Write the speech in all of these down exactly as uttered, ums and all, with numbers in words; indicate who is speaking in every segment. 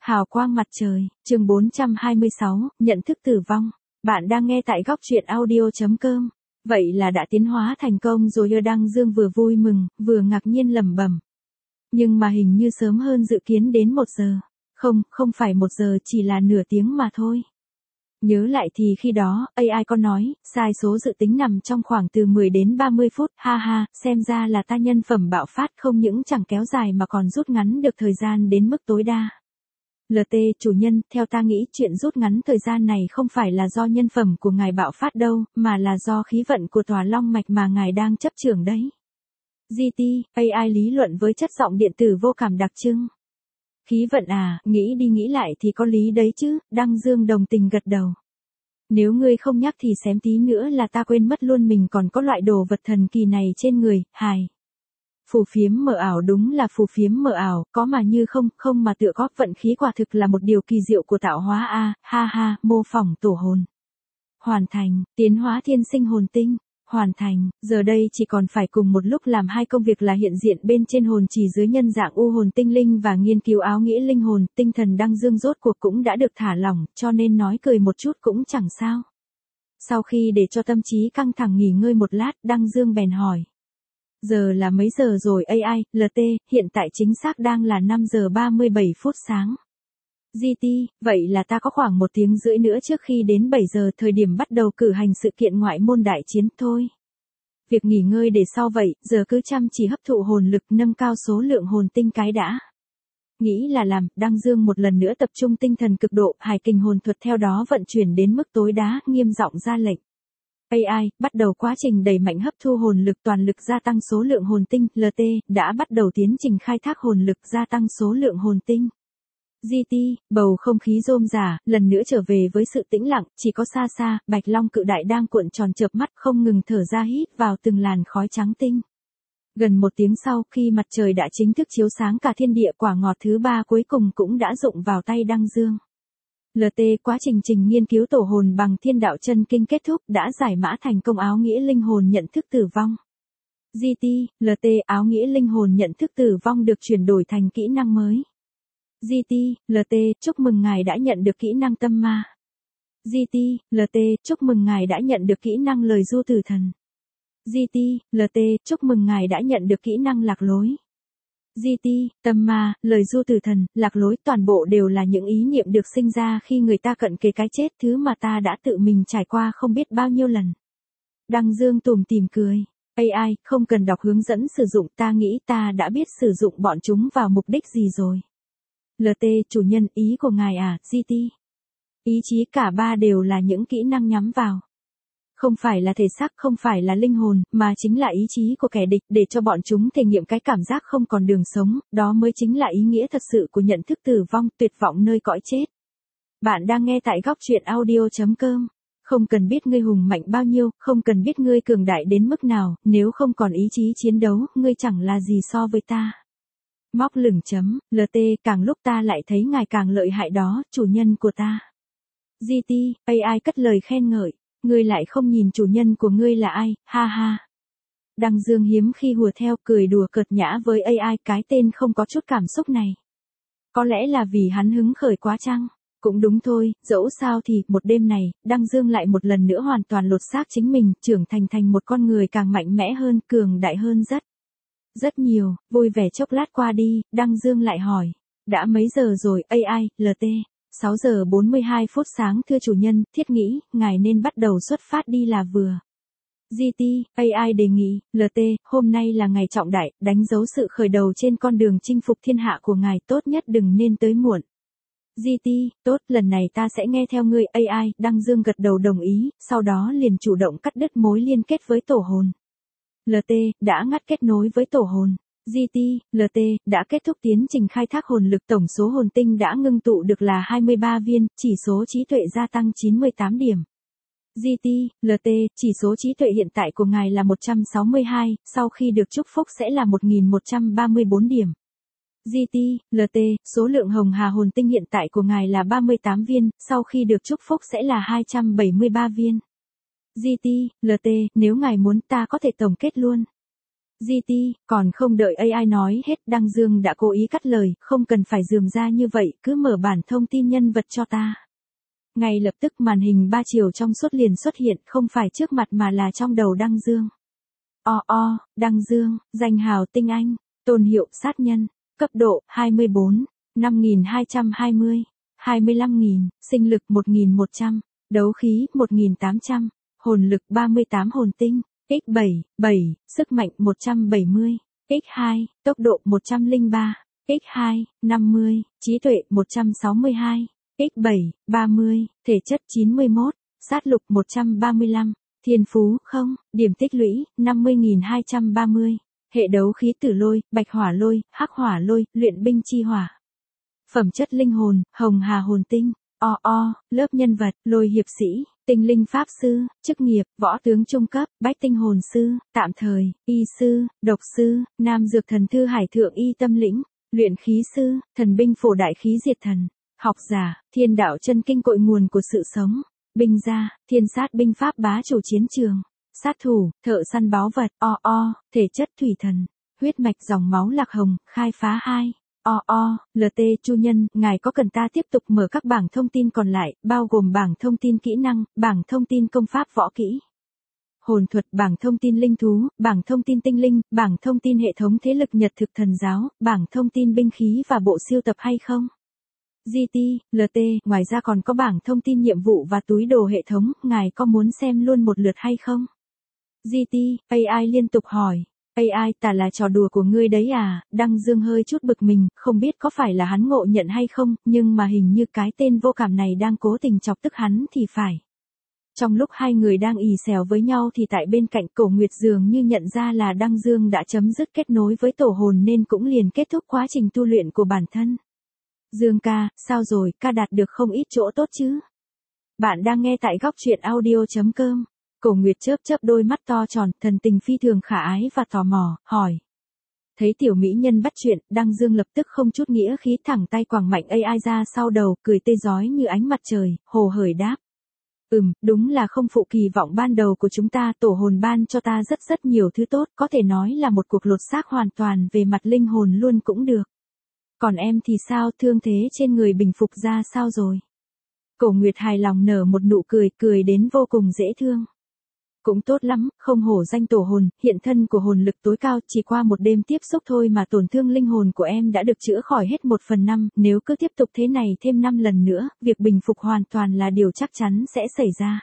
Speaker 1: Hào quang mặt trời, chương bốn trăm hai mươi sáu, nhận thức tử vong. Bạn đang nghe tại góc truyện audio chấm com. Vậy là đã tiến hóa thành công rồi ư? Đăng Dương vừa vui mừng, vừa ngạc nhiên lẩm bẩm. Nhưng mà hình như sớm hơn dự kiến đến một giờ. Không, không phải một giờ, chỉ là nửa tiếng mà thôi. Nhớ lại thì khi đó, a i có nói, sai số dự tính nằm trong khoảng từ mười đến ba mươi phút, ha ha, xem ra là ta nhân phẩm bạo phát không những chẳng kéo dài mà còn rút ngắn được thời gian đến mức tối đa. lờ tê, chủ nhân, theo ta nghĩ chuyện rút ngắn thời gian này không phải là do nhân phẩm của ngài bạo phát đâu, mà là do khí vận của tòa long mạch mà ngài đang chấp trưởng đấy. giê tê, a i lý luận với chất giọng điện tử vô cảm đặc trưng. Khí vận à, nghĩ đi nghĩ lại thì có lý đấy chứ, Đăng Dương đồng tình gật đầu. Nếu ngươi không nhắc thì xém tí nữa là ta quên mất luôn mình còn có loại đồ vật thần kỳ này trên người, hài. Phù phiếm mờ ảo, đúng là phù phiếm mờ ảo, có mà như không, không mà tựa góp vận khí, quả thực là một điều kỳ diệu của tạo hóa a, ha ha, mô phỏng tổ hồn. Hoàn thành, tiến hóa thiên sinh hồn tinh. Hoàn thành, giờ đây chỉ còn phải cùng một lúc làm hai công việc là hiện diện bên trên hồn chỉ dưới nhân dạng u hồn tinh linh và nghiên cứu áo nghĩa linh hồn. Tinh thần Đăng Dương rốt cuộc cũng đã được thả lỏng, cho nên nói cười một chút cũng chẳng sao. Sau khi để cho tâm trí căng thẳng nghỉ ngơi một lát, Đăng Dương bèn hỏi. Giờ là mấy giờ rồi a i, lờ tê, hiện tại chính xác đang là năm giờ ba mươi bảy phút sáng. giê tê, vậy là ta có khoảng một tiếng rưỡi nữa trước khi đến bảy giờ thời điểm bắt đầu cử hành sự kiện ngoại môn đại chiến thôi. Việc nghỉ ngơi để sau vậy, giờ cứ chăm chỉ hấp thụ hồn lực nâng cao số lượng hồn tinh cái đã. Nghĩ là làm, Đăng Dương một lần nữa tập trung tinh thần cực độ, hải kình hồn thuật theo đó vận chuyển đến mức tối đa, nghiêm giọng ra lệnh. a i, bắt đầu quá trình đẩy mạnh hấp thu hồn lực, toàn lực gia tăng số lượng hồn tinh, lờ tê, đã bắt đầu tiến trình khai thác hồn lực gia tăng số lượng hồn tinh. giê tê, bầu không khí rôm rả, lần nữa trở về với sự tĩnh lặng, chỉ có xa xa, Bạch Long cự đại đang cuộn tròn chợp mắt không ngừng thở ra hít vào từng làn khói trắng tinh. Gần một tiếng sau, khi mặt trời đã chính thức chiếu sáng cả thiên địa, quả ngọt thứ ba cuối cùng cũng đã rụng vào tay Đăng Dương. lờ tê, quá trình trình nghiên cứu tổ hồn bằng thiên đạo chân kinh kết thúc, đã giải mã thành công áo nghĩa linh hồn nhận thức tử vong. giê tê, lờ tê, áo nghĩa linh hồn nhận thức tử vong được chuyển đổi thành kỹ năng mới. giê tê, lờ tê, chúc mừng ngài đã nhận được kỹ năng tâm ma. giê tê, lờ tê, chúc mừng ngài đã nhận được kỹ năng lời du tử thần. giê tê, lờ tê, chúc mừng ngài đã nhận được kỹ năng lạc lối. giê tê, tâm ma, lời du tử thần, lạc lối, toàn bộ đều là những ý niệm được sinh ra khi người ta cận kề cái chết, thứ mà ta đã tự mình trải qua không biết bao nhiêu lần. Đăng Dương tủm tỉm cười. a i, không cần đọc hướng dẫn sử dụng, ta nghĩ ta đã biết sử dụng bọn chúng vào mục đích gì rồi. lờ tê, chủ nhân, ý của ngài à, giê tê. Ý chí cả ba đều là những kỹ năng nhắm vào. Không phải là thể xác, không phải là linh hồn, mà chính là ý chí của kẻ địch, để cho bọn chúng thể nghiệm cái cảm giác không còn đường sống, đó mới chính là ý nghĩa thật sự của nhận thức tử vong, tuyệt vọng nơi cõi chết. Bạn đang nghe tại góc truyện audio chấm com. Không cần biết ngươi hùng mạnh bao nhiêu, không cần biết ngươi cường đại đến mức nào, nếu không còn ý chí chiến đấu, ngươi chẳng là gì so với ta. Móc lửng chấm, lờ tê, càng lúc ta lại thấy ngài càng lợi hại đó, chủ nhân của ta. giê tê, a i cất lời khen ngợi, ngươi lại không nhìn chủ nhân của ngươi là ai, ha ha. Đăng Dương hiếm khi hùa theo, cười đùa cợt nhã với a i, cái tên không có chút cảm xúc này. Có lẽ là vì hắn hứng khởi quá chăng? Cũng đúng thôi, dẫu sao thì, một đêm này, Đăng Dương lại một lần nữa hoàn toàn lột xác chính mình, trưởng thành thành một con người càng mạnh mẽ hơn, cường đại hơn rất. Rất nhiều. Vui vẻ chốc lát qua đi, Đăng Dương lại hỏi. Đã mấy giờ rồi, a i, lờ tê? sáu giờ bốn mươi hai phút sáng, thưa chủ nhân, thiết nghĩ, ngài nên bắt đầu xuất phát đi là vừa. giê tê, a i đề nghị, lờ tê, hôm nay là ngày trọng đại, đánh dấu sự khởi đầu trên con đường chinh phục thiên hạ của ngài, tốt nhất đừng nên tới muộn. giê tê, tốt, lần này ta sẽ nghe theo ngươi, a i, Đăng Dương gật đầu đồng ý, sau đó liền chủ động cắt đứt mối liên kết với tổ hồn. lờ tê, đã ngắt kết nối với tổ hồn. giê tê, lờ tê, đã kết thúc tiến trình khai thác hồn lực, tổng số hồn tinh đã ngưng tụ được là hai mươi ba viên, chỉ số trí tuệ gia tăng chín mươi tám điểm. giê tê, lờ tê, chỉ số trí tuệ hiện tại của ngài là một trăm sáu mươi hai, sau khi được chúc phúc sẽ là một nghìn một trăm ba mươi bốn điểm. giê tê, lờ tê, số lượng hồng hà hồn tinh hiện tại của ngài là ba mươi tám viên, sau khi được chúc phúc sẽ là hai trăm bảy mươi ba viên. giê tê, lờ tê, nếu ngài muốn ta có thể tổng kết luôn. giê tê, còn không đợi a i nói hết, Đăng Dương đã cố ý cắt lời, không cần phải rườm ra như vậy, cứ mở bản thông tin nhân vật cho ta. Ngay lập tức màn hình ba chiều trong suốt liền xuất hiện, không phải trước mặt mà là trong đầu Đăng Dương. O o, Đăng Dương, danh hào tinh anh, tôn hiệu sát nhân, cấp độ hai mươi bốn, năm nghìn hai trăm hai mươi, hai mươi lăm nghìn, sinh lực một nghìn một trăm, đấu khí một nghìn tám trăm, hồn lực ba mươi tám hồn tinh, x bảy, bảy, sức mạnh một trăm bảy mươi, x hai, tốc độ một trăm lẻ ba, x hai, năm mươi, trí tuệ một trăm sáu mươi hai, x bảy, ba mươi, thể chất chín mươi mốt, sát lục một trăm ba mươi lăm, thiên phú không, điểm tích lũy năm mươi nghìn hai trăm ba mươi, hệ đấu khí tử lôi, bạch hỏa lôi, hắc hỏa lôi, luyện binh chi hỏa. Phẩm chất linh hồn, hồng hà hồn tinh. O o, lớp nhân vật, lôi hiệp sĩ, tinh linh pháp sư, chức nghiệp, võ tướng trung cấp, bách tinh hồn sư, tạm thời, y sư, độc sư, nam dược thần thư hải thượng y tâm lĩnh, luyện khí sư, thần binh phổ đại khí diệt thần, học giả, thiên đạo chân kinh cội nguồn của sự sống, binh gia, thiên sát binh pháp bá chủ chiến trường, sát thủ, thợ săn báu vật. O o, thể chất thủy thần, huyết mạch dòng máu lạc hồng, khai phá hai. O o, lờ tê Chu Nhân, ngài có cần ta tiếp tục mở các bảng thông tin còn lại, bao gồm bảng thông tin kỹ năng, bảng thông tin công pháp võ kỹ, hồn thuật, bảng thông tin linh thú, bảng thông tin tinh linh, bảng thông tin hệ thống thế lực nhật thực thần giáo, bảng thông tin binh khí và bộ siêu tập hay không? giê tê, lờ tê, ngoài ra còn có bảng thông tin nhiệm vụ và túi đồ hệ thống, ngài có muốn xem luôn một lượt hay không? giê tê, a i liên tục hỏi. a i, ta là trò đùa của ngươi đấy à? Đăng Dương hơi chút bực mình, không biết có phải là hắn ngộ nhận hay không, nhưng mà hình như cái tên vô cảm này đang cố tình chọc tức hắn thì phải. Trong lúc hai người đang ì xèo với nhau thì tại bên cạnh Cổ Nguyệt dường như nhận ra là Đăng Dương đã chấm dứt kết nối với tổ hồn nên cũng liền kết thúc quá trình tu luyện của bản thân. Dương ca, sao rồi, ca đạt được không ít chỗ tốt chứ? Bạn đang nghe tại góc truyện audio.com. Cổ Nguyệt chớp chớp đôi mắt to tròn, thần tình phi thường khả ái và tò mò, hỏi. Thấy tiểu mỹ nhân bắt chuyện, Đăng Dương lập tức không chút nghĩa khí thẳng tay quẳng mạnh a i ra sau đầu, cười tê rói như ánh mặt trời, hồ hởi đáp. Ừm, đúng là không phụ kỳ vọng ban đầu của chúng ta, tổ hồn ban cho ta rất rất nhiều thứ tốt, có thể nói là một cuộc lột xác hoàn toàn về mặt linh hồn luôn cũng được. Còn em thì sao, thương thế trên người bình phục ra sao rồi? Cổ Nguyệt hài lòng nở một nụ cười, cười đến vô cùng dễ thương. Cũng tốt lắm, không hổ danh tổ hồn, hiện thân của hồn lực tối cao, chỉ qua một đêm tiếp xúc thôi mà tổn thương linh hồn của em đã được chữa khỏi hết một phần năm, nếu cứ tiếp tục thế này thêm năm lần nữa, việc bình phục hoàn toàn là điều chắc chắn sẽ xảy ra.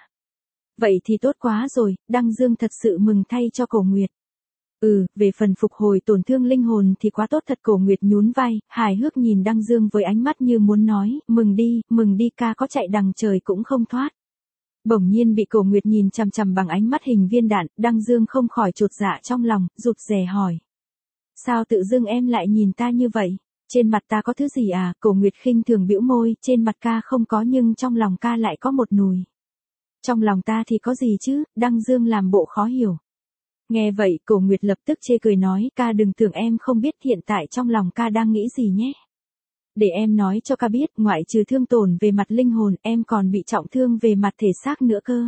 Speaker 1: Vậy thì tốt quá rồi, Đăng Dương thật sự mừng thay cho Cổ Nguyệt. Ừ, về phần phục hồi tổn thương linh hồn thì quá tốt thật. Cổ Nguyệt nhún vai, hài hước nhìn Đăng Dương với ánh mắt như muốn nói, mừng đi, mừng đi ca, có chạy đằng trời cũng không thoát. Bỗng nhiên bị Cổ Nguyệt nhìn chằm chằm bằng ánh mắt hình viên đạn, Đăng Dương không khỏi chột dạ trong lòng, rụt rè hỏi. Sao tự dưng em lại nhìn ta như vậy? Trên mặt ta có thứ gì à? Cổ Nguyệt khinh thường bĩu môi, trên mặt ca không có nhưng trong lòng ca lại có một nùi. Trong lòng ta thì có gì chứ? Đăng Dương làm bộ khó hiểu. Nghe vậy, Cổ Nguyệt lập tức chê cười nói, ca đừng tưởng em không biết hiện tại trong lòng ca đang nghĩ gì nhé. Để em nói cho ca biết, ngoại trừ thương tổn về mặt linh hồn, em còn bị trọng thương về mặt thể xác nữa cơ.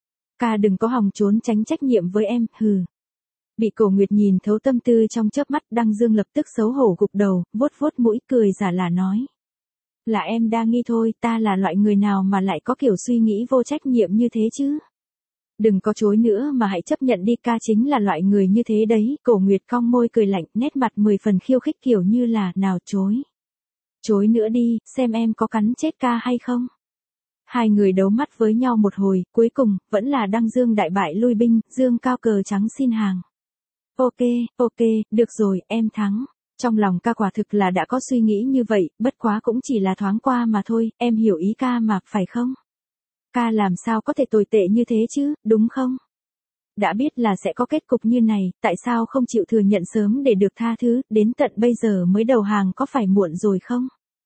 Speaker 1: Ca đừng có hòng trốn tránh trách nhiệm với em, hừ. Bị Cổ Nguyệt nhìn thấu tâm tư trong chớp mắt, Đăng Dương lập tức xấu hổ gục đầu, vuốt vuốt mũi cười giả là nói. Là em đa nghi thôi, ta là loại người nào mà lại có kiểu suy nghĩ vô trách nhiệm như thế chứ? Đừng có chối nữa mà hãy chấp nhận đi, ca chính là loại người như thế đấy. Cổ Nguyệt cong môi cười lạnh, nét mặt mười phần khiêu khích kiểu như là, nào chối. Chối nữa đi, xem em có cắn chết ca hay không. Hai người đấu mắt với nhau một hồi, cuối cùng, vẫn là Đăng Dương đại bại lui binh, Dương cao cờ trắng xin hàng. Ok, ok, được rồi, em thắng. Trong lòng ca quả thực là đã có suy nghĩ như vậy, bất quá cũng chỉ là thoáng qua mà thôi, em hiểu ý ca mà, phải không? Ca làm sao có thể tồi tệ như thế chứ, đúng không? Đã biết là sẽ có kết cục như này, tại sao không chịu thừa nhận sớm để được tha thứ, đến tận bây giờ mới đầu hàng, có phải muộn rồi không?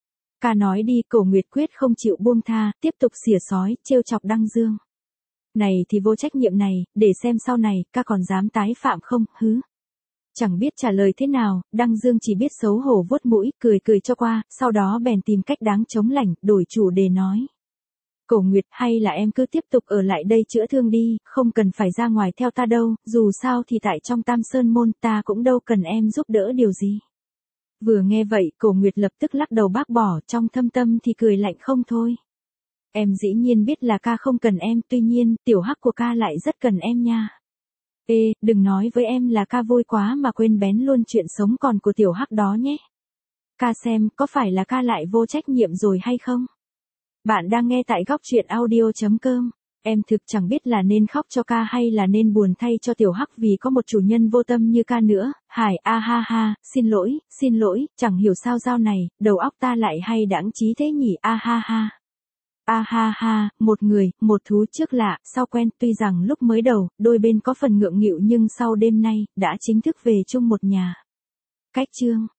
Speaker 1: Ca nói đi. Cổ Nguyệt quyết không chịu buông tha, tiếp tục xỉa sói, trêu chọc Đăng Dương. Này thì vô trách nhiệm này, để xem sau này, ca còn dám tái phạm không, hứ. Chẳng biết trả lời thế nào, Đăng Dương chỉ biết xấu hổ vuốt mũi, cười cười cho qua, sau đó bèn tìm cách đáng chống lảnh, đổi chủ đề nói. Cổ Nguyệt, hay là em cứ tiếp tục ở lại đây chữa thương đi, không cần phải ra ngoài theo ta đâu, dù sao thì tại trong Tam Sơn Môn ta cũng đâu cần em giúp đỡ điều gì. Vừa nghe vậy, Cổ Nguyệt lập tức lắc đầu bác bỏ, trong thâm tâm thì cười lạnh không thôi. Em dĩ nhiên biết là ca không cần em, tuy nhiên, tiểu hắc của ca lại rất cần em nha. Ê, đừng nói với em là ca vui quá mà quên bén luôn chuyện sống còn của tiểu hắc đó nhé. Ca xem, có phải là ca lại vô trách nhiệm rồi hay không? Bạn đang nghe tại góc truyện audio chấm com. Em thực chẳng biết là nên khóc cho ca hay là nên buồn thay cho tiểu hắc vì có một chủ nhân vô tâm như ca nữa. Hải, a ha ha, xin lỗi, xin lỗi, chẳng hiểu sao dạo này, đầu óc ta lại hay đãng trí thế nhỉ, a ha ha. A ha ha, một người, một thú trước lạ, sau quen, tuy rằng lúc mới đầu, đôi bên có phần ngượng nghịu nhưng sau đêm nay, đã chính thức về chung một nhà. Cách chương